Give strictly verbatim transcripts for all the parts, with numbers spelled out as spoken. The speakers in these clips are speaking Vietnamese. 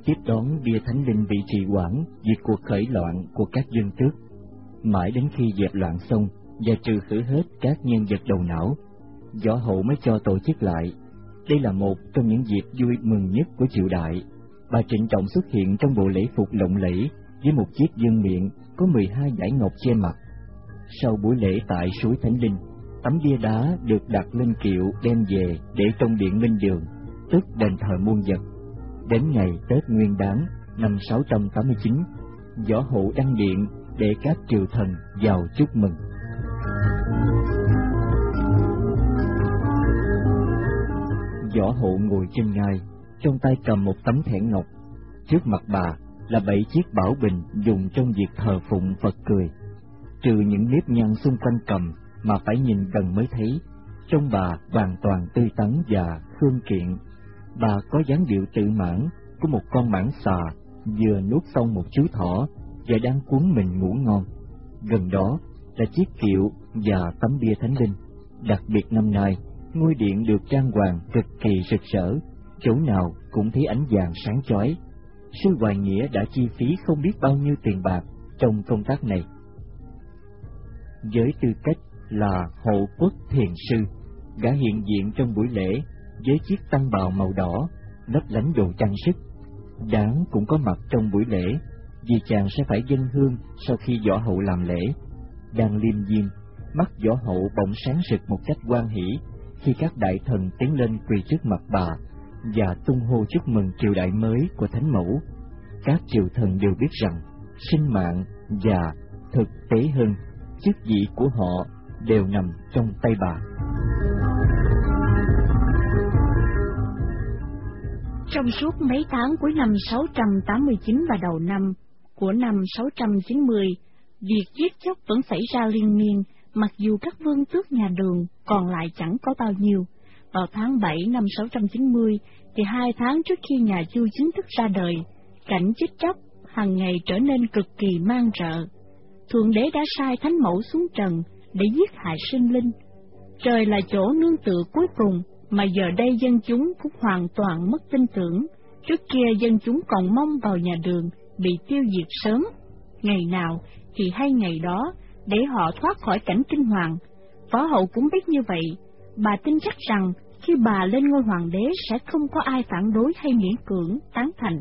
tiếp đón bia thánh linh vị trì hoãn diệt cuộc khởi loạn của các dân tước, mãi đến khi dẹp loạn xong và trừ khử hết các nhân vật đầu não, Võ Hậu mới cho tổ chức lại. Đây là một trong những dịp vui mừng nhất của triều đại. Bà trịnh trọng xuất hiện trong bộ lễ phục lộng lẫy với một chiếc vương miện có mười hai dải ngọc che mặt. Sau buổi lễ tại suối Thánh Linh, tấm bia đá được đặt lên kiệu đem về để trong điện Minh Đường, tức đền thờ muôn vật. Đến ngày Tết Nguyên Đán năm sáu trăm tám mươi chín, Võ Hậu đăng điện để các triều thần vào chúc mừng. Võ Hậu ngồi trên ngai, trong tay cầm một tấm thẻ ngọc. Trước mặt bà là bảy chiếc bảo bình dùng trong việc thờ phụng Phật cười. Trừ những nếp nhăn xung quanh cầm mà phải nhìn gần mới thấy, trông bà hoàn toàn tươi tắn và khương kiện. Bà có dáng điệu tự mãn của một con mãng xà vừa nuốt xong một chú thỏ và đang cuốn mình ngủ ngon. Gần đó là chiếc kiệu và tấm bia thánh linh. Đặc biệt năm nay, ngôi điện được trang hoàng cực kỳ rực rỡ, chỗ nào cũng thấy ánh vàng sáng chói. Sư Hoài Nghĩa đã chi phí không biết bao nhiêu tiền bạc trong công tác này. Với tư cách là hộ quốc thiền sư, gã hiện diện trong buổi lễ với chiếc tăng bào màu đỏ, lấp lánh đồ trang sức. Đáng cũng có mặt trong buổi lễ, vì chàng sẽ phải dâng hương sau khi Võ Hậu làm lễ. Đang liêm diêm, mắt Võ Hậu bỗng sáng rực một cách hoan hỉ khi các đại thần tiến lên quỳ trước mặt bà và tung hô chúc mừng triều đại mới của Thánh Mẫu. Các triều thần đều biết rằng sinh mạng và thực tế hơn, chức vị của họ đều nằm trong tay bà. Trong suốt mấy tháng cuối năm sáu trăm tám mươi chín và đầu năm của năm sáu trăm chín mươi, việc giết chóc vẫn xảy ra liên miên, mặc dù các vương tước nhà Đường còn lại chẳng có bao nhiêu. Vào tháng bảy năm sáu trăm chín mươi, thì hai tháng trước khi nhà Chu chính thức ra đời, cảnh giết chóc hàng ngày trở nên cực kỳ man rợ. Thượng đế đã sai Thánh Mẫu xuống trần để giết hại sinh linh. Trời là chỗ nương tựa cuối cùng, mà giờ đây dân chúng cũng hoàn toàn mất tin tưởng. Trước kia dân chúng còn mong vào nhà Đường bị tiêu diệt sớm, ngày nào thì hay ngày đó, để họ thoát khỏi cảnh kinh hoàng. Võ Hậu cũng biết như vậy. Bà tin chắc rằng khi bà lên ngôi hoàng đế sẽ không có ai phản đối hay miễn cưỡng tán thành.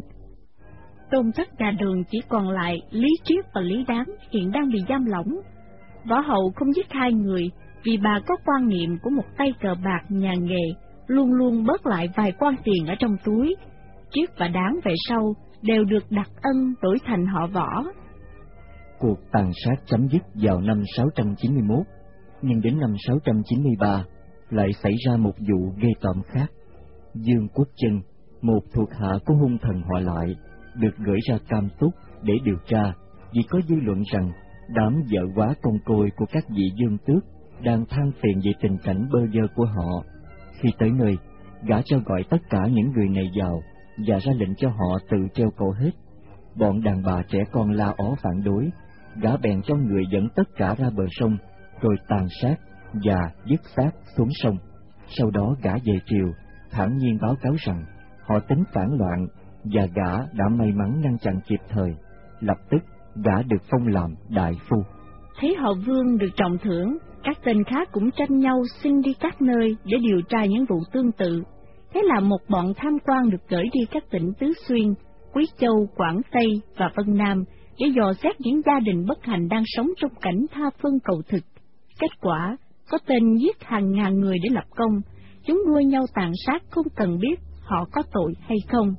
Tôn thất nhà Đường chỉ còn lại Lý Triết và Lý Đáng hiện đang bị giam lỏng. Võ Hậu không giết hai người vì bà có quan niệm của một tay cờ bạc nhà nghề, luôn luôn bớt lại vài quan tiền ở trong túi. Triết và Đáng về sau đều được đặt ân đổi thành họ Võ. Cuộc tàn sát chấm dứt vào năm sáu trăm chín mươi mốt, nhưng đến năm sáu trăm chín mươi ba lại xảy ra một vụ ghê tởm khác. Dương Quốc Chân, một thuộc hạ của hung thần họ Lại, được gửi ra Cam Túc để điều tra vì có dư luận rằng đám vợ quá con côi của các vị dương tước đang than phiền về tình cảnh bơ vơ của họ. Khi tới nơi, gã cho gọi tất cả những người này vào và ra lệnh cho họ tự treo cổ hết. Bọn đàn bà trẻ con la ó phản đối, gã bèn cho người dẫn tất cả ra bờ sông, rồi tàn sát và dứt xác xuống sông. Sau đó gã về triều, thản nhiên báo cáo rằng họ tính phản loạn, và gã đã may mắn ngăn chặn kịp thời. Lập tức gã được phong làm đại phu. Thấy họ Vương được trọng thưởng, các tên khác cũng tranh nhau xin đi các nơi để điều tra những vụ tương tự. Thế là một bọn tham quan được gửi đi các tỉnh Tứ Xuyên, Quý Châu, Quảng Tây và Vân Nam để dò xét những gia đình bất hạnh đang sống trong cảnh tha phương cầu thực. Kết quả, có tên giết hàng ngàn người để lập công, chúng đua nhau tàn sát không cần biết họ có tội hay không.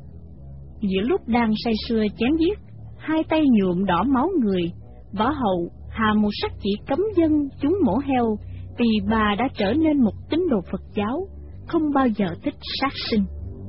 Giữa lúc đang say sưa chém giết, hai tay nhuộm đỏ máu người, Võ Hậu hạ một sắc chỉ cấm dân chúng mổ heo vì bà đã trở nên một tín đồ Phật giáo, không bao giờ thích sát sinh.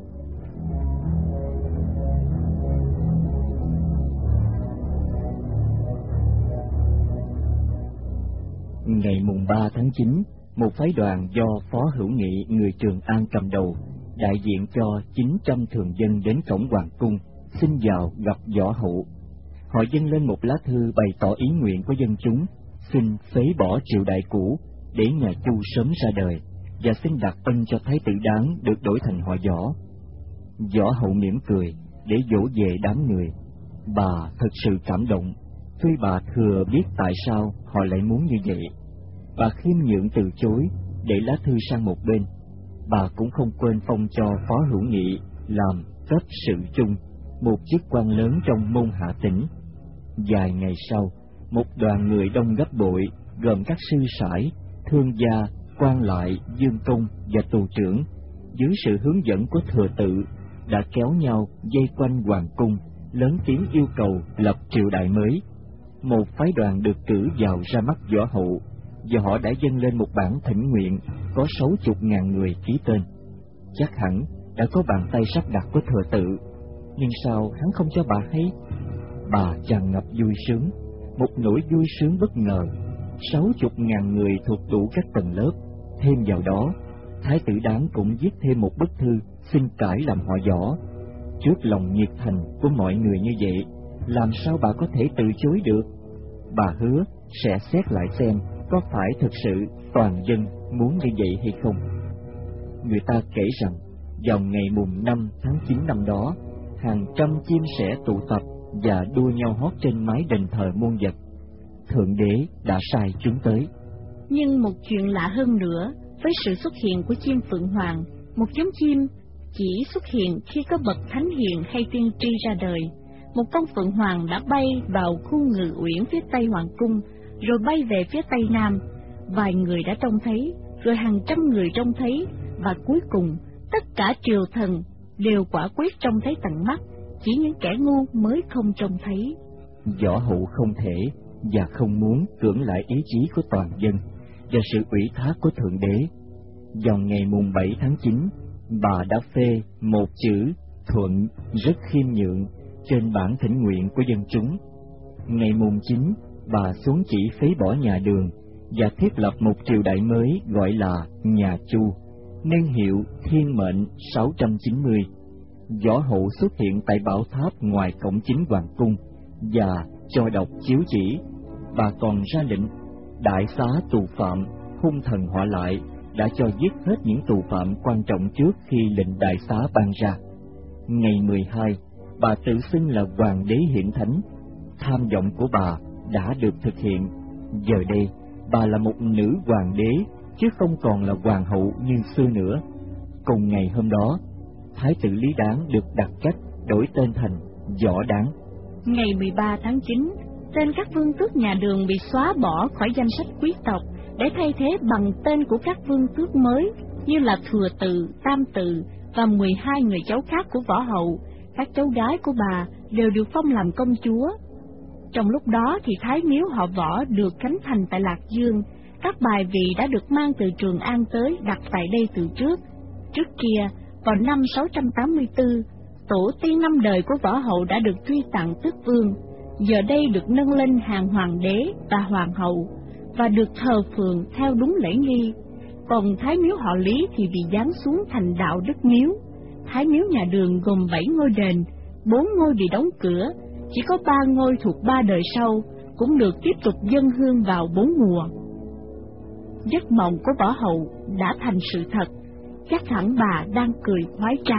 Ngày mùng ba tháng chín, một phái đoàn do Phó Hữu Nghị người Trường An cầm đầu, đại diện cho chín trăm thường dân đến cổng hoàng cung, xin vào gặp Võ Hậu. Họ dâng lên một lá thư bày tỏ ý nguyện của dân chúng, xin phế bỏ triều đại cũ để nhà Chu sớm ra đời, và xin đặt ân cho Thái tử Đáng được đổi thành họ Võ. Võ Hậu mỉm cười, để dỗ về đám người. Bà thật sự cảm động, tuy bà thừa biết tại sao họ lại muốn như vậy. Bà khiêm nhượng từ chối, để lá thư sang một bên. Bà cũng không quên phong cho Phó Hữu Nghị làm cấp sự trung, một chức quan lớn trong môn Hạ Tỉnh. Vài ngày sau, một đoàn người đông gấp bội, gồm các sư sãi, thương gia, quan lại, dương công và tù trưởng, dưới sự hướng dẫn của thừa tự, đã kéo nhau vây quanh hoàng cung, lớn tiếng yêu cầu lập triều đại mới. Một phái đoàn được cử vào ra mắt Võ Hậu, và họ đã dâng lên một bản thỉnh nguyện có sáu chục ngàn người ký tên. Chắc hẳn đã có bàn tay sắp đặt của thừa tự, nhưng sao hắn không cho bà hay? Bà tràn ngập vui sướng, một nỗi vui sướng bất ngờ. Sáu chục ngàn người thuộc đủ các tầng lớp, thêm vào đó, Thái tử Đán cũng viết thêm một bức thư xin cải làm họ Võ. Trước lòng nhiệt thành của mọi người như vậy, làm sao bà có thể từ chối được? Bà hứa sẽ xét lại xem có phải thực sự toàn dân muốn như vậy hay không. Người ta kể rằng, vào ngày mùng năm tháng chín năm đó, hàng trăm chim sẻ tụ tập và đua nhau hót trên mái đền thờ muôn vật. Thượng đế đã sai chúng tới. Nhưng một chuyện lạ hơn nữa, với sự xuất hiện của chim Phượng Hoàng, một giống chim chỉ xuất hiện khi có bậc thánh hiền hay tiên tri ra đời. Một con Phượng Hoàng đã bay vào khu Ngự Uyển phía tây hoàng cung, rồi bay về phía tây nam. Vài người đã trông thấy, rồi hàng trăm người trông thấy, và cuối cùng tất cả triều thần đều quả quyết trông thấy tận mắt, chỉ những kẻ ngu mới không trông thấy. Võ Hậu không thể và không muốn cưỡng lại ý chí của toàn dân và sự ủy thác của Thượng Đế. Vào ngày mùng bảy tháng chín, bà đã phê một chữ thuận rất khiêm nhượng trên bản thỉnh nguyện của dân chúng. Ngày mùng chín, bà xuống chỉ phế bỏ nhà Đường và thiết lập một triều đại mới gọi là nhà Chu, nên hiệu Thiên Mệnh sáu trăm chín mươi. Võ Hậu xuất hiện tại bảo tháp ngoài cổng chính hoàng cung và cho đọc chiếu chỉ. Bà còn ra lệnh đại xá tù phạm, hung thần họ lại đã cho giết hết những tù phạm quan trọng trước khi lệnh đại xá ban ra. Ngày mười hai, bà tự xưng là Hoàng đế hiện thánh. Tham vọng của bà đã được thực hiện. Giờ đây, bà là một nữ hoàng đế, chứ không còn là hoàng hậu như xưa nữa. Cùng ngày hôm đó, Thái tử Lý Đán được đặt cách đổi tên thành Võ Đán. Ngày mười ba tháng chín, tên các vương tước nhà Đường bị xóa bỏ khỏi danh sách quý tộc để thay thế bằng tên của các vương tước mới như là Thừa Tự, Tam Tự và mười hai người cháu khác của Võ Hậu. Các cháu gái của bà đều được phong làm công chúa. Trong lúc đó thì Thái miếu họ Võ được khánh thành tại Lạc Dương. Các bài vị đã được mang từ Trường An tới đặt tại đây từ trước. Trước kia, vào năm sáu trăm tám mươi tư, tổ tiên năm đời của Võ Hậu đã được truy tặng tước vương, giờ đây được nâng lên hàng hoàng đế và hoàng hậu, và được thờ phượng theo đúng lễ nghi. Còn Thái miếu họ Lý thì bị giáng xuống thành Đạo Đức miếu. Thái miếu nhà Đường gồm bảy ngôi đền, bốn ngôi bị đóng cửa, chỉ có ba ngôi thuộc ba đời sau, cũng được tiếp tục dâng hương vào bốn mùa. Giấc mộng của Võ Hậu đã thành sự thật, chắc hẳn bà đang cười khoái trá.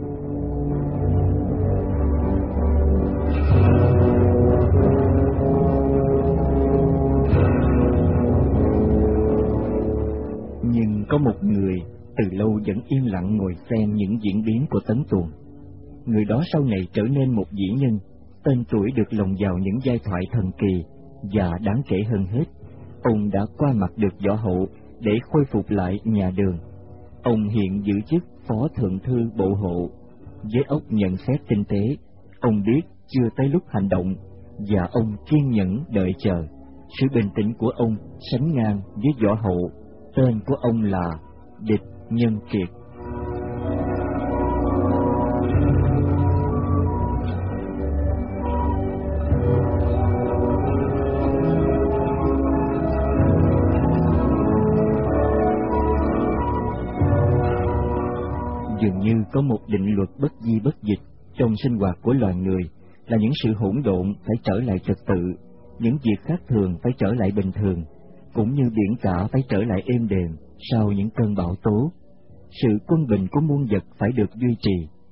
Nhưng có một người từ lâu vẫn yên lặng ngồi xem những diễn biến của Tấn Tuồng. Người đó sau này trở nên một vĩ nhân, tên tuổi được lồng vào những giai thoại thần kỳ, và đáng kể hơn hết, ông đã qua mặt được Võ Hậu để khôi phục lại nhà Đường. Ông hiện giữ chức Phó Thượng Thư Bộ Hộ. Với óc nhận xét tinh tế, ông biết chưa tới lúc hành động, và ông kiên nhẫn đợi chờ. Sự bình tĩnh của ông sánh ngang với Võ Hậu. Tên của ông là Địch Nhân Kiệt. Dường như có một định luật bất di bất dịch trong sinh hoạt của loài người, là những sự hỗn độn phải trở lại trật tự, những việc khác thường phải trở lại bình thường, cũng như biển cả phải trở lại êm đềm sau những cơn bão tố. Sự quân bình của muôn vật phải được duy trì.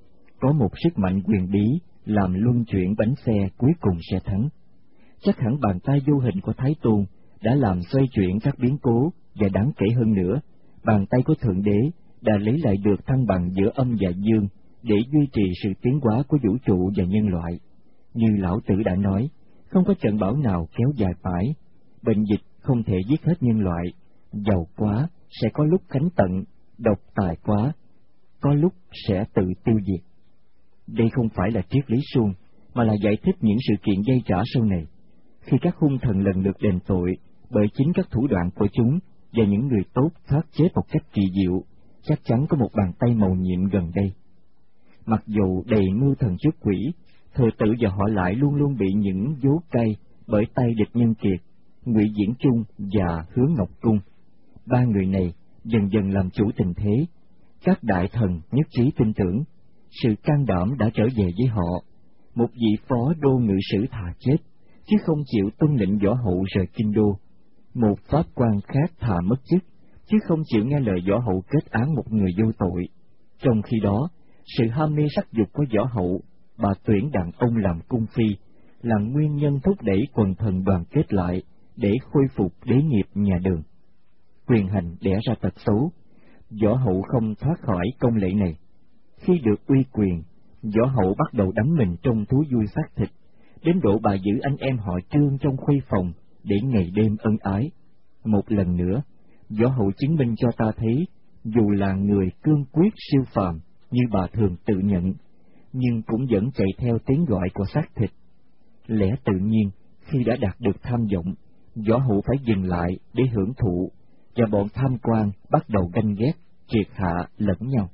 có một sức mạnh quyền bí làm luân chuyển bánh xe cuối cùng sẽ thắng. Chắc hẳn bàn tay vô hình của Thái Tôn đã làm xoay chuyển các biến cố, và đáng kể hơn nữa, bàn tay của Thượng Đế đã lấy lại được thăng bằng giữa âm và dương để duy trì sự tiến hóa của vũ trụ và nhân loại. Như Lão Tử đã nói, không có trận bão nào kéo dài mãi, bệnh dịch không thể giết hết nhân loại, giàu quá sẽ có lúc khánh tận, độc tài quá có lúc sẽ tự tiêu diệt. Đây không phải là triết lý suông, mà là giải thích những sự kiện dây trả sau này. Khi các hung thần lần lượt đền tội bởi chính các thủ đoạn của chúng, và những người tốt thoát chết một cách kỳ diệu, chắc chắn có một bàn tay mầu nhiệm gần đây. Mặc dù đầy mưu thần trước quỷ, Thừa Tử và họ lại luôn luôn bị những vố cay bởi tay địch nhân kiệt, Ngụy Diễn Trung và Hứa Ngọc Cung. Ba người này dần dần làm chủ tình thế. Các đại thần nhất trí tin tưởng, sự can đảm đã trở về với họ. Một vị phó đô ngự sử thà chết, chứ không chịu tuân lệnh Võ Hậu rời kinh đô. Một pháp quan khác thà mất chức, chứ không chịu nghe lời Võ Hậu kết án một người vô tội. Trong khi đó, sự ham mê sắc dục của Võ Hậu, bà tuyển đàn ông làm cung phi, là nguyên nhân thúc đẩy quần thần đoàn kết lại để khôi phục đế nghiệp nhà Đường. Quyền hành đẻ ra tật xấu, Võ Hậu không thoát khỏi công lệ này. Khi được uy quyền, Võ Hậu bắt đầu đắm mình trong thú vui xác thịt, đến độ bà giữ anh em họ Trương trong khuê phòng để ngày đêm ân ái. Một lần nữa, Võ Hậu chứng minh cho ta thấy, dù là người cương quyết siêu phàm như bà thường tự nhận, nhưng cũng vẫn chạy theo tiếng gọi của xác thịt. Lẽ tự nhiên, khi đã đạt được tham vọng, Võ Hậu phải dừng lại để hưởng thụ, và bọn tham quan bắt đầu ganh ghét, triệt hạ lẫn nhau.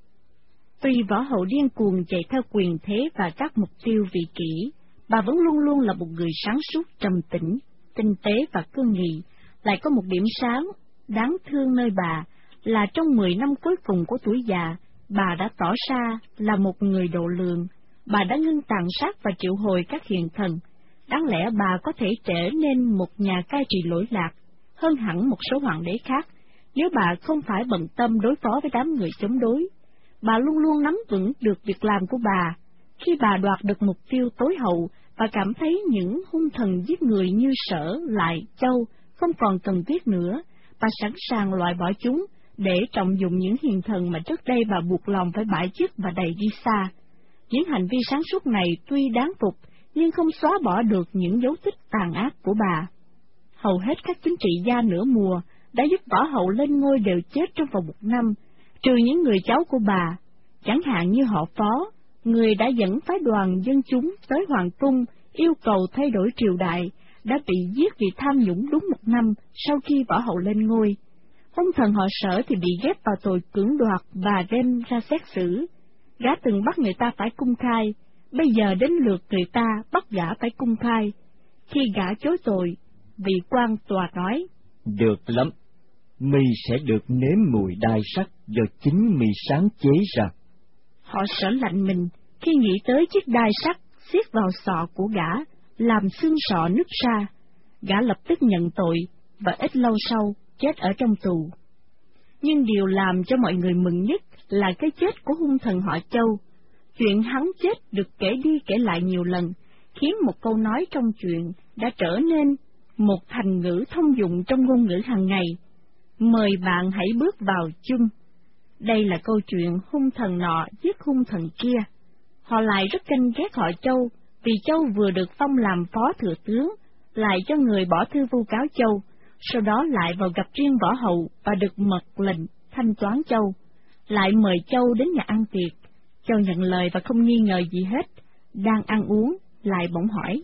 Tuy Võ Hậu điên cuồng chạy theo quyền thế và các mục tiêu vị kỷ, bà vẫn luôn luôn là một người sáng suốt, trầm tĩnh, tinh tế và cương nghị. Lại có một điểm sáng đáng thương nơi bà là trong mười năm cuối cùng của tuổi già, bà đã tỏ ra là một người độ lượng. Bà đã ngưng tàn sát và triệu hồi các hiền thần. Đáng lẽ bà có thể trở nên một nhà cai trị lỗi lạc hơn hẳn một số hoàng đế khác, nếu bà không phải bận tâm đối phó với đám người chống đối. Bà luôn luôn nắm vững được việc làm của bà. Khi bà đoạt được mục tiêu tối hậu, bà cảm thấy những hung thần giết người như Sở, Lại, Châu không còn cần thiết nữa. Bà sẵn sàng loại bỏ chúng để trọng dụng những hiền thần mà trước đây bà buộc lòng phải bãi chức và đày đi xa. Những hành vi sáng suốt này tuy đáng phục, nhưng không xóa bỏ được những dấu tích tàn ác của bà. Hầu hết các chính trị gia nửa mùa đã giúp Võ Hậu lên ngôi đều chết trong vòng một năm, trừ những người cháu của bà, chẳng hạn như họ Phó, người đã dẫn phái đoàn dân chúng tới Hoàng cung yêu cầu thay đổi triều đại, đã bị giết vì tham nhũng đúng một năm sau khi Võ Hậu lên ngôi. Hung thần họ Sở thì bị ghép vào tội cưỡng đoạt và đem ra xét xử. Gã từng bắt người ta phải cung khai, bây giờ đến lượt người ta bắt gã phải cung khai. Khi gã chối tội, vị quan tòa nói: Được lắm, mi sẽ được nếm mùi đai sắt do chính mi sáng chế ra. Họ Sở lạnh mình khi nghĩ tới chiếc đai sắt xiết vào sọ của gã, làm xương sọ nứt ra. Gã lập tức nhận tội và ít lâu sau chết ở trong tù. Nhưng điều làm cho mọi người mừng nhất là cái chết của hung thần họ Châu. Chuyện hắn chết được kể đi kể lại nhiều lần, khiến một câu nói trong chuyện đã trở nên một thành ngữ thông dụng trong ngôn ngữ hàng ngày. Mời bạn hãy bước vào chung. Đây là câu chuyện hung thần nọ giết hung thần kia. Họ lại rất ganh ghét họ Châu, vì Châu vừa được phong làm phó thừa tướng, lại cho người bỏ thư vu cáo Châu, sau đó lại vào gặp riêng Võ Hậu và được mật lệnh thanh toán Châu, lại mời Châu đến nhà ăn tiệc. Châu nhận lời và không nghi ngờ gì hết, đang ăn uống, lại bỗng hỏi: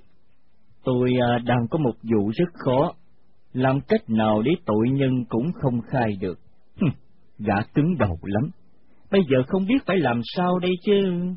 Tôi à, đang có một vụ rất khó, làm cách nào để tội nhân cũng không khai được. Hừm, gã cứng đầu lắm, bây giờ không biết phải làm sao đây chứ.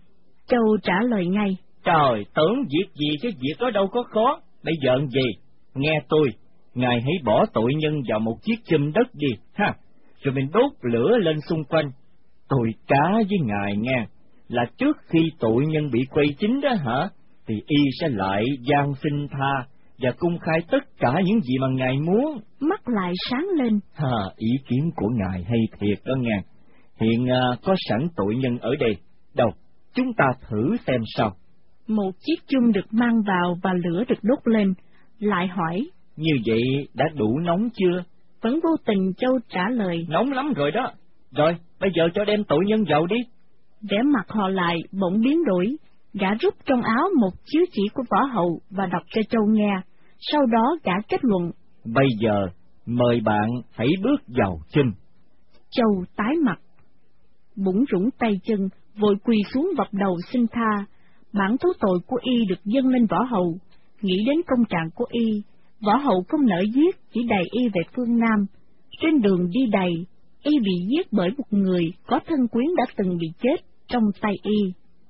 Châu trả lời ngay: Trời, tưởng việc gì chứ việc đó đâu có khó, bây giờ gì? Nghe tôi, ngài hãy bỏ tội nhân vào một chiếc chum đất đi, ha, rồi mình đốt lửa lên xung quanh. Tôi cá với ngài nghe, là trước khi tội nhân bị quay chính đó hả, thì y sẽ lại van xin tha và công khai tất cả những gì mà ngài muốn. Mắt lại sáng lên: Ha, ý kiến của ngài hay thiệt đó nghe. Hiện à, có sẵn tội nhân ở đây. Đâu, chúng ta thử xem sao. Một chiếc chung được mang vào và lửa được đốt lên, lại hỏi: Như vậy đã đủ nóng chưa? Vẫn vô tình Châu trả lời: Nóng lắm rồi đó. Rồi, bây giờ cho đem tội nhân vào đi. Vẻ mặt họ lại bỗng biến đổi, gã rút trong áo một chiếu chỉ của võ hậu và đọc cho Châu nghe. Sau đó gã kết luận: Bây giờ mời bạn hãy bước vào chinh. Châu tái mặt, bủn rủn tay chân, vội quỳ xuống vập đầu xin tha. Bản thú tội của y được dâng lên võ hậu. Nghĩ đến công trạng của y, võ hậu không nỡ giết, chỉ đày y về phương Nam. Trên đường đi đày, y bị giết bởi một người có thân quyến đã từng bị chết trong tay y.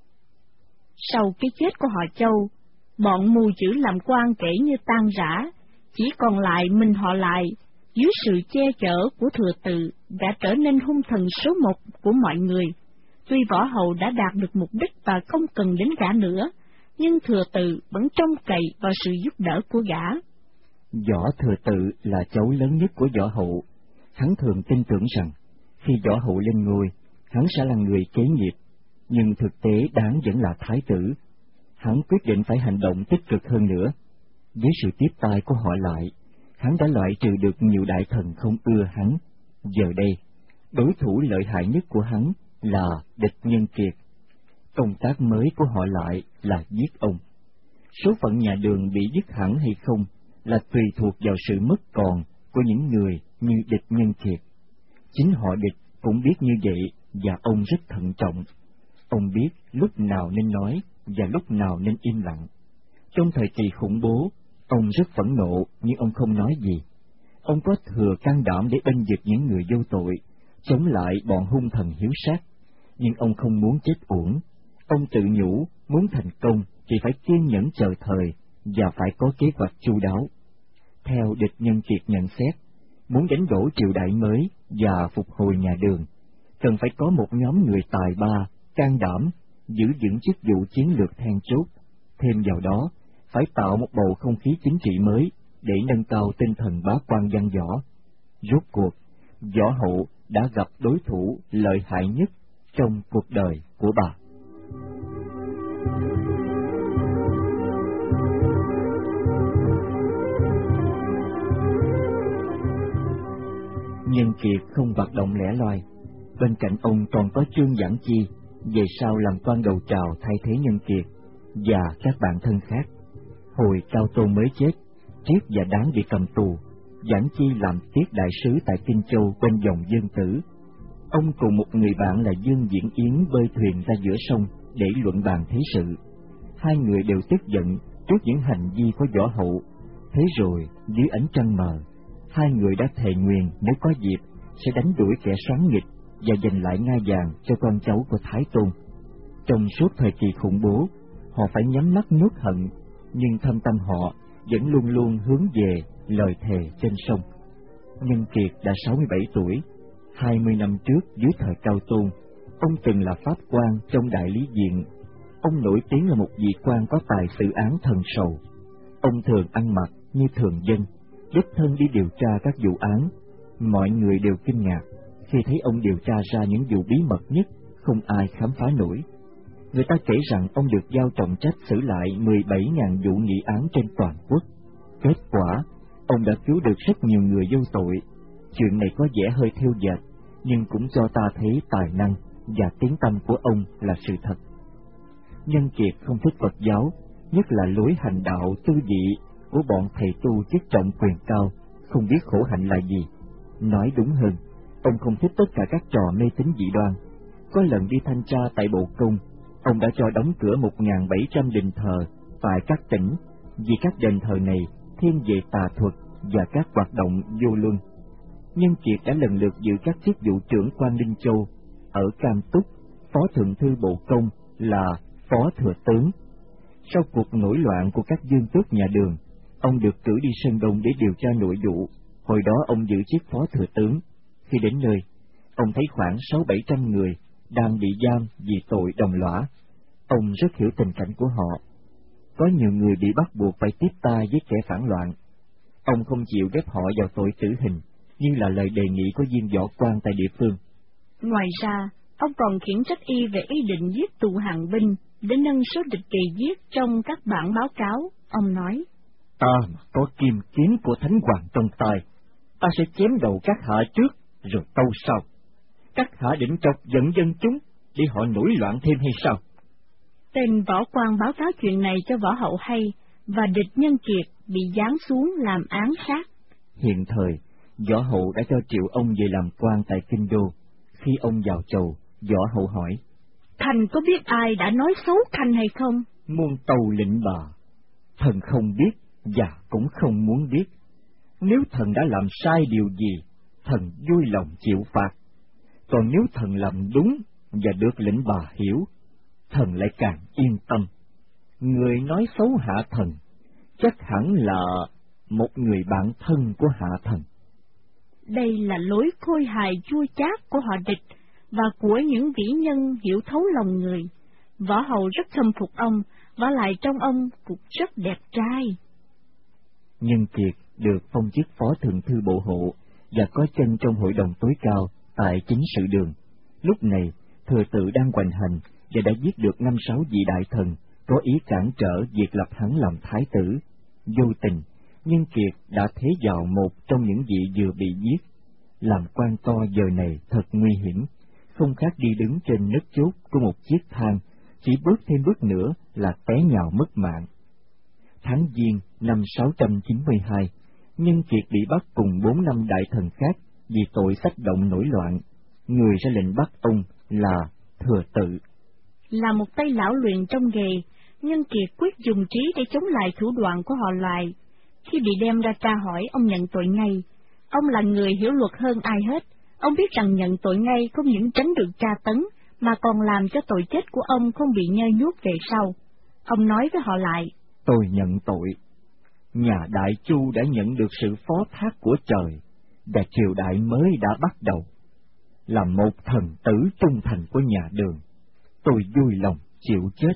Sau cái chết của họ Châu, bọn mù chữ làm quan kể như tan rã, chỉ còn lại mình họ lại. Dưới sự che chở của thừa tự, đã trở nên hung thần số một của mọi người. Tuy võ hậu đã đạt được mục đích và không cần đến gã nữa, nhưng thừa tự vẫn trông cậy vào sự giúp đỡ của gã. Võ thừa tự là cháu lớn nhất của võ hậu. Hắn thường tin tưởng rằng khi võ hậu lên ngôi, hắn sẽ là người kế nghiệp, nhưng thực tế đáng vẫn là thái tử. Hắn quyết định phải hành động tích cực hơn nữa. Với sự tiếp tay của họ lại, hắn đã loại trừ được nhiều đại thần không ưa hắn. Giờ đây, đối thủ lợi hại nhất của hắn là địch Nhân Kiệt. Công tác mới của họ lại là giết ông. Số phận nhà Đường bị giết hẳn hay không là tùy thuộc vào sự mất còn của những người như địch Nhân Kiệt. Chính họ địch cũng biết như vậy và ông rất thận trọng. Ông biết lúc nào nên nói và lúc nào nên im lặng. Trong thời kỳ khủng bố, ông rất phẫn nộ nhưng ông không nói gì. Ông có thừa can đảm để bênh vực những người vô tội, chống lại bọn hung thần hiếu sát, nhưng ông không muốn chết uổng. Ông tự nhủ muốn thành công thì phải kiên nhẫn chờ thời và phải có kế hoạch chu đáo. Theo địch Nhân Kiệt nhận xét, muốn đánh đổ triều đại mới và phục hồi nhà Đường, cần phải có một nhóm người tài ba, can đảm, giữ vững chức vụ chiến lược then chốt. Thêm vào đó, phải tạo một bầu không khí chính trị mới để nâng cao tinh thần bá quan văn võ. Rốt cuộc, võ hậu đã gặp đối thủ lợi hại nhất trong cuộc đời của bà. Nhân Kiệt không hoạt động lẻ loi. Bên cạnh ông còn có Trương Giảng Chi, về sau làm quan đầu trào thay thế Nhân Kiệt, và các bạn thân khác. Hồi Cao Tôn mới chết, Triết và Đáng bị cầm tù, Giảng Chi làm tiết đại sứ tại Kinh Châu bên dòng Dương Tử. Ông cùng một người bạn là Dương Diễn Yến bơi thuyền ra giữa sông để luận bàn thế sự. Hai người đều tức giận trước những hành vi của võ hậu. Thế rồi, dưới ánh trăng mờ, hai người đã thề nguyền nếu có dịp sẽ đánh đuổi kẻ soán nghịch và giành lại ngai vàng cho con cháu của Thái Tôn. Trong suốt thời kỳ khủng bố, họ phải nhắm mắt nuốt hận, nhưng thâm tâm họ vẫn luôn luôn hướng về lời thề trên sông. Nhân Kiệt đã sáu mươi bảy tuổi. Hai mươi năm trước, dưới thời Cao Tôn, ông từng là pháp quan trong Đại Lý Viện. Ông nổi tiếng là một vị quan có tài xử án thần sầu. Ông thường ăn mặc như thường dân, đích thân đi điều tra các vụ án. Mọi người đều kinh ngạc khi thấy ông điều tra ra những vụ bí mật nhất không ai khám phá nổi. Người ta kể rằng ông được giao trọng trách xử lại mười bảy nghìn vụ nghị án trên toàn quốc. Kết quả, ông đã cứu được rất nhiều người vô tội. Chuyện này có vẻ hơi thêu dệt, nhưng cũng cho ta thấy tài năng và tiếng tăm của ông là sự thật. Nhân Kiệt không thích Phật giáo, nhất là lối hành đạo tư vị của bọn thầy tu chức trọng quyền cao, không biết khổ hạnh là gì. Nói đúng hơn, ông không thích tất cả các trò mê tín dị đoan. Có lần đi thanh tra tại Bộ Công, ông đã cho đóng cửa một nghìn bảy trăm đền thờ tại các tỉnh, vì các đền thờ này thiên về tà thuật và các hoạt động vô luân. Nhân Kiệt đã lần lượt giữ các chức vụ trưởng quan Ninh Châu, ở Cam Túc, phó thượng thư Bộ Công là phó thừa tướng. Sau cuộc nổi loạn của các dương tước nhà Đường, ông được cử đi Sơn Đông để điều tra nội vụ. Hồi đó ông giữ chức phó thừa tướng. Khi đến nơi, ông thấy khoảng sáu bảy trăm người đang bị giam vì tội đồng lõa. Ông rất hiểu tình cảnh của họ. Có nhiều người bị bắt buộc phải tiếp tay với kẻ phản loạn. Ông không chịu ghép họ vào tội tử hình, như là lời đề nghị của viên võ quan tại địa phương. Ngoài ra, Ông còn khiển trách y về ý định giết tù hàng binh để nâng số địch kỳ giết trong các bản báo cáo. Ông nói, ta mà có kim kiếm của Thánh Hoàng trong tay, ta sẽ chém đầu các hạ trước, rồi tâu sau. Các hạ định chọc giận dân chúng, để họ nổi loạn thêm hay sao? Tên võ quan báo cáo chuyện này cho võ hậu hay, và địch Nhân Kiệt bị giáng xuống làm án sát. Hiện thời, võ hậu đã cho triệu ông về làm quan tại kinh đô. Khi ông vào chầu, võ hậu hỏi, Khanh có biết ai đã nói xấu Khanh hay không? Muôn tâu lĩnh bà, thần không biết và cũng không muốn biết. Nếu thần đã làm sai điều gì, thần vui lòng chịu phạt. Còn nếu thần làm đúng và được lĩnh bà hiểu, thần lại càng yên tâm. Người nói xấu hạ thần chắc hẳn là một người bạn thân của hạ thần. Đây là lối khôi hài chua chát của họ địch và của những vĩ nhân hiểu thấu lòng người. Võ hậu rất khâm phục ông, và lại trong ông cũng rất đẹp trai. Nhân Kiệt được phong chức phó thượng thư bộ hộ và có chân trong hội đồng tối cao tại chính sự đường. Lúc này, thừa tự đang hoành hành và đã giết được năm sáu vị đại thần có ý cản trở việc lập hắn làm thái tử. Vô tình, Nhân Kiệt đã thế vào một trong những vị vừa bị giết. Làm quan to giờ này thật nguy hiểm, không khác đi đứng trên nấc chốt của một chiếc thang, chỉ bước thêm bước nữa là té nhào mất mạng. Tháng Giêng năm sáu trăm chín mươi hai, Nhân Kiệt bị bắt cùng bốn năm đại thần khác vì tội xách động nổi loạn. Người ra lệnh bắt ông là Thừa Tự. Là một tay lão luyện trong nghề, Nhân Kiệt quyết dùng trí để chống lại thủ đoạn của họ loài. Khi bị đem ra tra hỏi, ông nhận tội ngay. Ông là người hiểu luật hơn ai hết. Ông biết rằng nhận tội ngay không những tránh được tra tấn, mà còn làm cho tội chết của ông không bị nhơ nhuốc về sau. Ông nói với họ lại, tôi nhận tội. Nhà Đại Chu đã nhận được sự phó thác của trời, và triều đại mới đã bắt đầu. Là một thần tử trung thành của nhà Đường, tôi vui lòng chịu chết.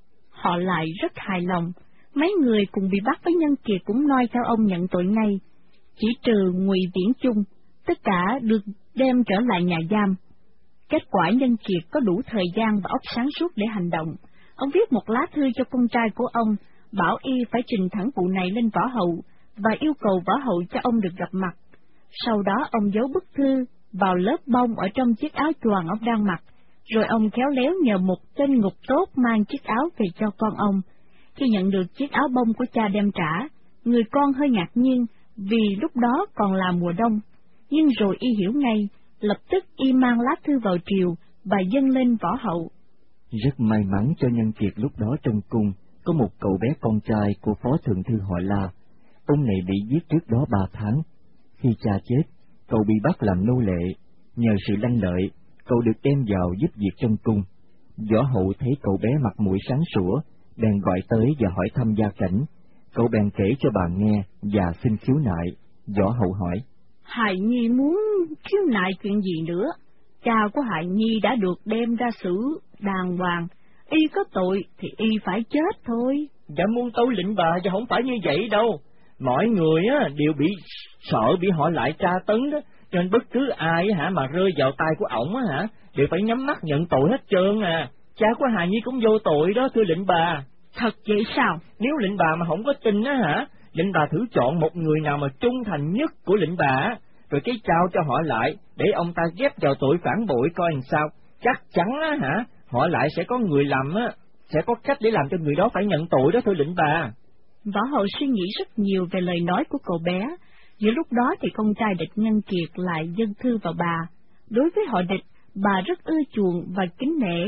Họ lại rất hài lòng. Mấy người cùng bị bắt với Nhân Kiệt cũng noi theo ông nhận tội ngay, chỉ trừ Ngụy Viễn Chung, tất cả được đem trở lại nhà giam. Kết quả Nhân Kiệt có đủ thời gian và óc sáng suốt để hành động. Ông viết một lá thư cho con trai của ông, bảo y phải trình thẳng vụ này lên võ hậu, và yêu cầu võ hậu cho ông được gặp mặt. Sau đó ông giấu bức thư vào lớp bông ở trong chiếc áo choàng ông đang mặc, rồi ông khéo léo nhờ một tên ngục tốt mang chiếc áo về cho con ông. Khi nhận được chiếc áo bông của cha đem trả, người con hơi ngạc nhiên vì lúc đó còn là mùa đông, nhưng rồi y hiểu ngay, lập tức y mang lá thư vào triều và dâng lên võ hậu. Rất may mắn cho Nhân Kiệt lúc đó trong cung có một cậu bé con trai của phó thượng thư họ La. Ông này bị giết trước đó ba tháng. Khi cha chết, cậu bị bắt làm nô lệ. Nhờ sự lanh lợi, cậu được đem vào giúp việc trong cung. Võ hậu thấy cậu bé mặt mũi sáng sủa, bèn gọi tới và hỏi thăm gia cảnh. Cậu bèn kể cho bà nghe và xin khiếu nại. Võ hậu hỏi, Hài Nhi muốn khiếu nại chuyện gì nữa? Cha của Hài Nhi đã được đem ra xử đàng hoàng, y có tội thì y phải chết thôi. Dạ muôn tâu lệnh bà, và không phải như vậy đâu. Mọi người á đều bị sợ bị họ lại tra tấn đó, cho nên bất cứ ai hả mà rơi vào tay của ổng á hả đều phải nhắm mắt nhận tội hết trơn à. Cha của Hài Nhi cũng vô tội đó, thưa lệnh bà. Thật vậy sao? Nếu lệnh bà mà không có tin á hả, lệnh bà thử chọn một người nào mà trung thành nhất của lệnh bà, rồi cái trao cho họ lại để ông ta ghép vào tội phản bội coi làm sao. Chắc chắn á hả, họ lại sẽ có người làm á, sẽ có cách để làm cho người đó phải nhận tội đó, thưa lệnh bà. Võ hậu suy nghĩ rất nhiều về lời nói của cậu bé. Giữa lúc đó thì con trai địch Nhân Kiệt lại dâng thư vào bà. Đối với họ địch, bà rất ưa chuộng và kính nể.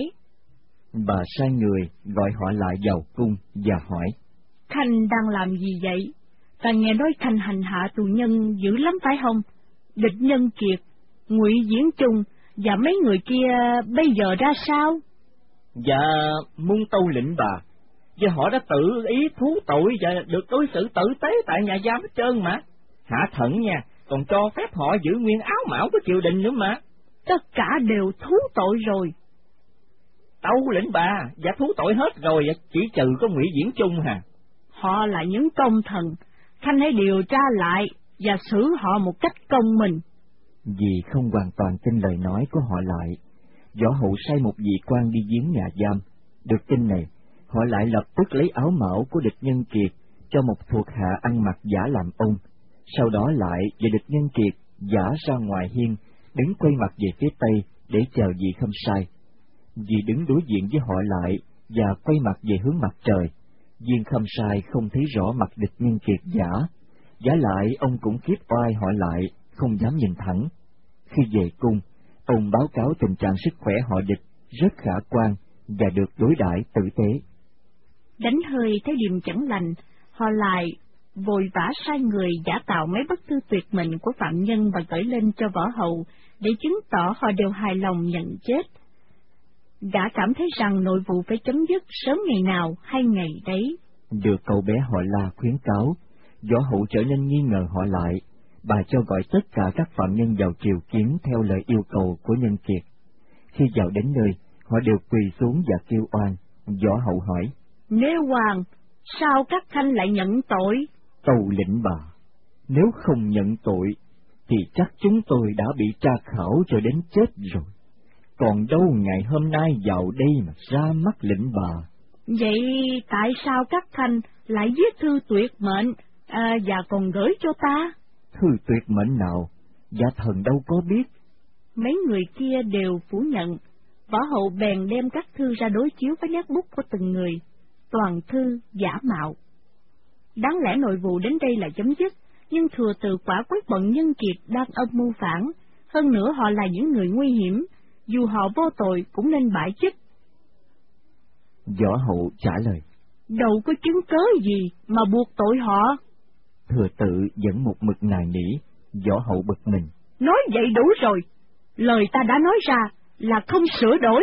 Bà sai người gọi họ lại vào cung và hỏi, Khanh đang làm gì vậy? Ta nghe nói Khanh hành hạ tù nhân dữ lắm phải không? Địch Nhân Kiệt, Ngụy Viễn Chung và mấy người kia bây giờ ra sao? Dạ muôn tâu lệnh bà, và họ đã tự ý thú tội và được đối xử tử tế tại nhà giam hết trơn mà. Hạ thận nha, còn cho phép họ giữ nguyên áo mão của triều đình nữa mà. Tất cả đều thú tội rồi. Tâu lệnh bà, dạ thú tội hết rồi, chỉ trừ có Ngụy Viễn Chung hà. Họ là những công thần, Khanh hãy điều tra lại và xử họ một cách công bình. Vì không hoàn toàn tin lời nói của họ lại, Võ Hậu sai một vị quan đi giếng nhà giam. Được tin này, họ lại lập tức lấy áo mão của địch Nhân Kiệt cho một thuộc hạ ăn mặc giả làm ông. Sau đó lại về địch Nhân Kiệt giả ra ngoài hiên, đứng quay mặt về phía tây để chờ vị Khâm Sai. Vì đứng đối diện với họ lại và quay mặt về hướng mặt trời, viên Khâm Sai không thấy rõ mặt địch Nhân Kiệt giả. Giả lại ông cũng khiếp oai họ lại, không dám nhìn thẳng. Khi về cung, ông báo cáo tình trạng sức khỏe họ địch rất khả quan và được đối đãi tử tế. Đánh hơi thấy điềm chẳng lành, họ lại vội vã sai người giả tạo mấy bức thư tuyệt mệnh của phạm nhân và gửi lên cho Võ Hậu để chứng tỏ họ đều hài lòng nhận chết. Gã cảm thấy rằng nội vụ phải chấm dứt sớm ngày nào hay ngày đấy. Được cậu bé họ La khuyến cáo, Võ Hậu trở nên nghi ngờ họ lại. Bà cho gọi tất cả các phạm nhân vào triều kiến theo lời yêu cầu của Nhân Kiệt. Khi vào đến nơi, họ đều quỳ xuống và kêu oan. Võ Hậu hỏi: Nếu hoàng, sao các khanh lại nhận tội? Tâu lĩnh bà, nếu không nhận tội, thì chắc chúng tôi đã bị tra khảo cho đến chết rồi. Còn đâu ngày hôm nay vào đây mà ra mắt lĩnh bà. Vậy tại sao các khanh lại viết thư tuyệt mệnh à, và còn gửi cho ta? Thư tuyệt mệnh nào? Dạ thần đâu có biết. Mấy người kia đều phủ nhận. Võ Hậu bèn đem các thư ra đối chiếu với nét bút của từng người, toàn thư giả mạo. Đáng lẽ nội vụ đến đây là chấm dứt, nhưng thừa từ quả quyết bọn Nhân Kiệt đang âm mưu phản, hơn nữa họ là những người nguy hiểm, dù họ vô tội cũng nên bãi chức. Võ Hậu trả lời: Đâu có chứng cớ gì mà buộc tội họ. Thừa tự vẫn một mực nài nỉ. Võ Hậu bực mình: Nói vậy đủ rồi, lời ta đã nói ra là không sửa đổi.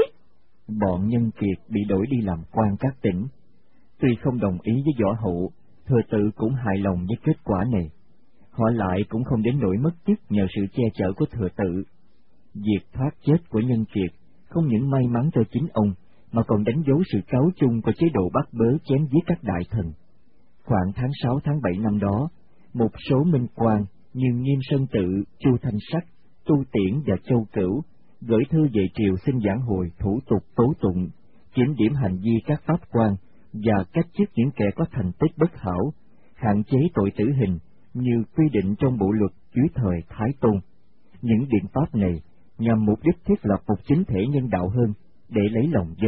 Bọn Nhân Kiệt bị đổi đi làm quan các tỉnh. Tuy không đồng ý với Võ Hậu, Thừa tự cũng hài lòng với kết quả này. Họ lại cũng không đến nỗi mất chức nhờ sự che chở của Thừa tự. Việc thoát chết của Nhân Kiệt không những may mắn cho chính ông, mà còn đánh dấu sự cáo chung của chế độ bắt bớ chém giết các đại thần. Khoảng tháng sáu tháng bảy năm đó, một số minh quan như Nghiêm Sơn Tự, Chu Thanh Sắc, Tu Tiễn và Châu Cửu gửi thư về triều xin giảng hồi thủ tục tố tụng, kiểm điểm hành vi các pháp quan và cách chức những kẻ có thành tích bất hảo, hạn chế tội tử hình như quy định trong bộ luật dưới thời Thái Tôn. Những biện pháp này nhằm mục đích thiết lập một chính thể nhân đạo hơn để lấy lòng dân.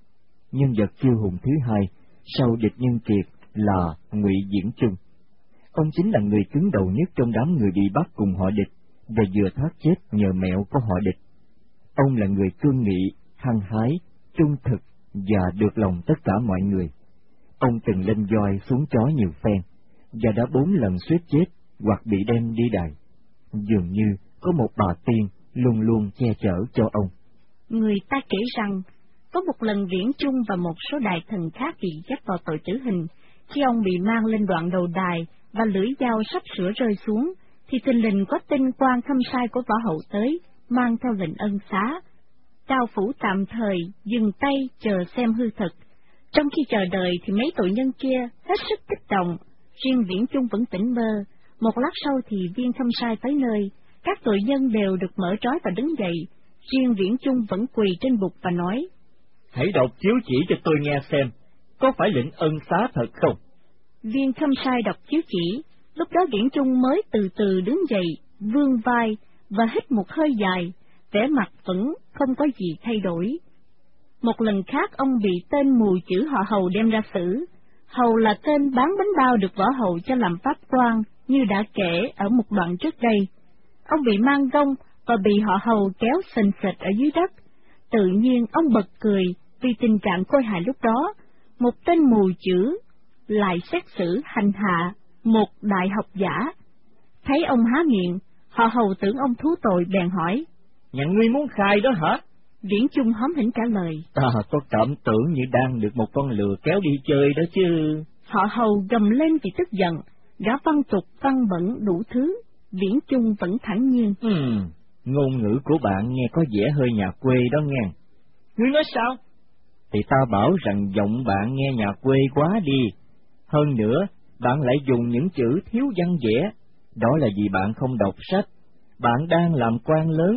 Nhân vật kiêu hùng thứ hai sau địch Nhân Kiệt là Ngụy Diễn Trung. Ông chính là người cứng đầu nhất trong đám người bị bắt cùng họ địch và vừa thoát chết nhờ mẹo của họ địch. Ông là người cương nghị, hăng hái, trung thực và được lòng tất cả mọi người. Ông từng lên voi xuống chó nhiều phen và đã bốn lần suýt chết hoặc bị đem đi đày. Dường như có một bà tiên luôn luôn che chở cho ông. Người ta kể rằng có một lần Viễn Chung và một số đại thần khác bị dắt vào tội tử hình. Khi ông bị mang lên đoạn đầu đài và lưỡi dao sắp sửa rơi xuống, thì thình lình có tên quan Khâm Sai của Võ Hậu tới, mang theo lệnh ân xá. Cao phủ tạm thời dừng tay chờ xem hư thực. Trong khi chờ đợi thì mấy tội nhân kia hết sức kích động, riêng Viễn Chung vẫn tỉnh bơ. Một lát sau thì viên Khâm Sai tới nơi, các tội nhân đều được mở trói và đứng dậy, riêng Viễn Chung vẫn quỳ trên bục và nói: Hãy đọc chiếu chỉ cho tôi nghe xem, có phải lệnh ân xá thật không? Viên Khâm Sai đọc chiếu chỉ, lúc đó Viễn Chung mới từ từ đứng dậy, vươn vai và hít một hơi dài, vẻ mặt vẫn không có gì thay đổi. Một lần khác ông bị tên mù chữ họ Hầu đem ra xử. Hầu là tên bán bánh bao được Võ Hậu cho làm pháp quan, như đã kể ở một đoạn trước đây. Ông bị mang gông và bị họ Hầu kéo sình sịch ở dưới đất. Tự nhiên ông bật cười vì tình trạng khôi hài lúc đó. Một tên mù chữ lại xét xử hành hạ một đại học giả. Thấy ông há miệng, họ Hầu tưởng ông thú tội bèn hỏi: Nhận ngươi muốn khai đó hả? Viễn Chung hóm hỉnh trả lời: Ta có cảm tưởng như đang được một con lừa kéo đi chơi đó chứ. Họ Hầu gầm lên vì tức giận, gã văn tục văn bẩn đủ thứ. Viễn Chung vẫn thản nhiên: Hmm, ngôn ngữ của bạn nghe có vẻ hơi nhà quê đó nghe. Ngươi nói sao? Thì ta bảo rằng giọng bạn nghe nhà quê quá đi. Hơn nữa, bạn lại dùng những chữ thiếu văn vẻ. Đó là vì bạn không đọc sách. Bạn đang làm quan lớn,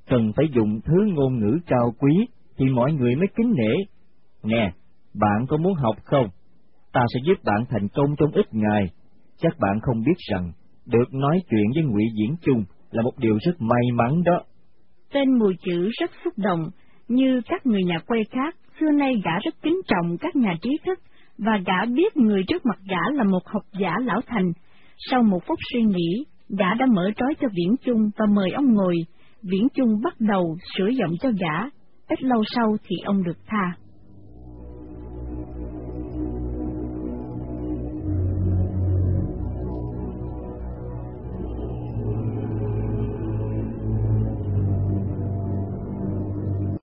cần phải dùng thứ ngôn ngữ cao quý thì mọi người mới kính nể. Nè, bạn có muốn học không? Ta sẽ giúp bạn thành công trong ít ngày. Chắc bạn không biết rằng, được nói chuyện với Ngụy Diễn Chung là một điều rất may mắn đó. Tên mù chữ rất xúc động, như các người nhà quê khác, xưa nay gã rất kính trọng các nhà trí thức, và gã biết người trước mặt gã là một học giả lão thành. Sau một phút suy nghĩ, gã đã mở trói cho Viễn Chung và mời ông ngồi. Viễn Chung bắt đầu sửa giọng cho gã, ít lâu sau thì ông được tha.